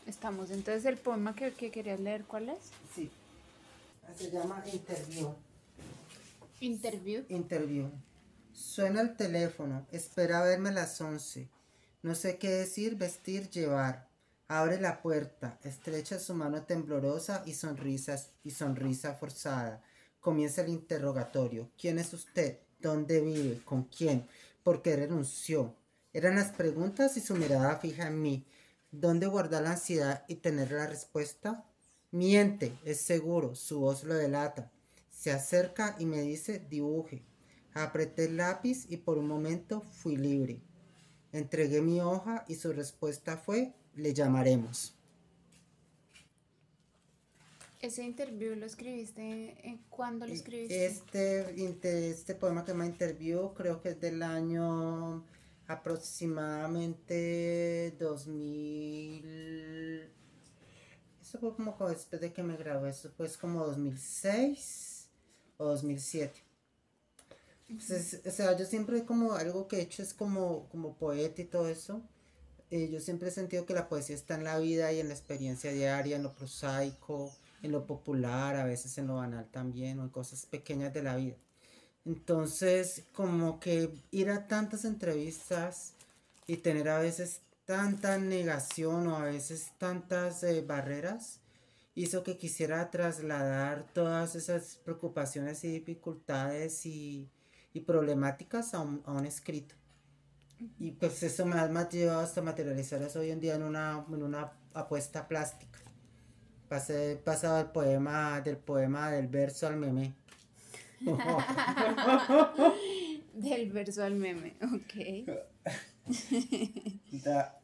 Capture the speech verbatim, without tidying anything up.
Estamos, entonces el poema que, que querías leer, ¿cuál es? Sí, se llama Interview. Interview. Interview. Suena el teléfono, espera verme a las once. No sé qué decir, vestir, llevar. Abre la puerta, estrecha su mano temblorosa y sonrisa, y sonrisa forzada. Comienza el interrogatorio. ¿Quién es usted? ¿Dónde vive? ¿Con quién? ¿Por qué renunció? Eran las preguntas y su mirada fija en mí. ¿Dónde guardar la ansiedad y tener la respuesta? Miente, es seguro, su voz lo delata. Se acerca y me dice, dibuje. Apreté el lápiz y por un momento fui libre. Entregué mi hoja y su respuesta fue, le llamaremos. Ese interview lo escribiste, eh, ¿cuándo lo escribiste? Este, este poema que me interview creo que es del año aproximadamente dos mil. Eso fue como después de que me gradué, eso fue como dos mil seis o dos mil siete. Pues, o sea, yo siempre como algo que he hecho es como, como poeta y todo eso. Eh, yo siempre he sentido que la poesía está en la vida y en la experiencia diaria, en lo prosaico, en lo popular, a veces en lo banal también, o en cosas pequeñas de la vida. Entonces, como que ir a tantas entrevistas y tener a veces tanta negación o a veces tantas eh, barreras, hizo que quisiera trasladar todas esas preocupaciones y dificultades y, y problemáticas a un, a un escrito. Y pues eso me ha, me ha llevado hasta materializar eso hoy en día en una, en una apuesta plástica. Pasé, pasado el poema, del poema del verso al meme. Del verso al meme, ok. Da,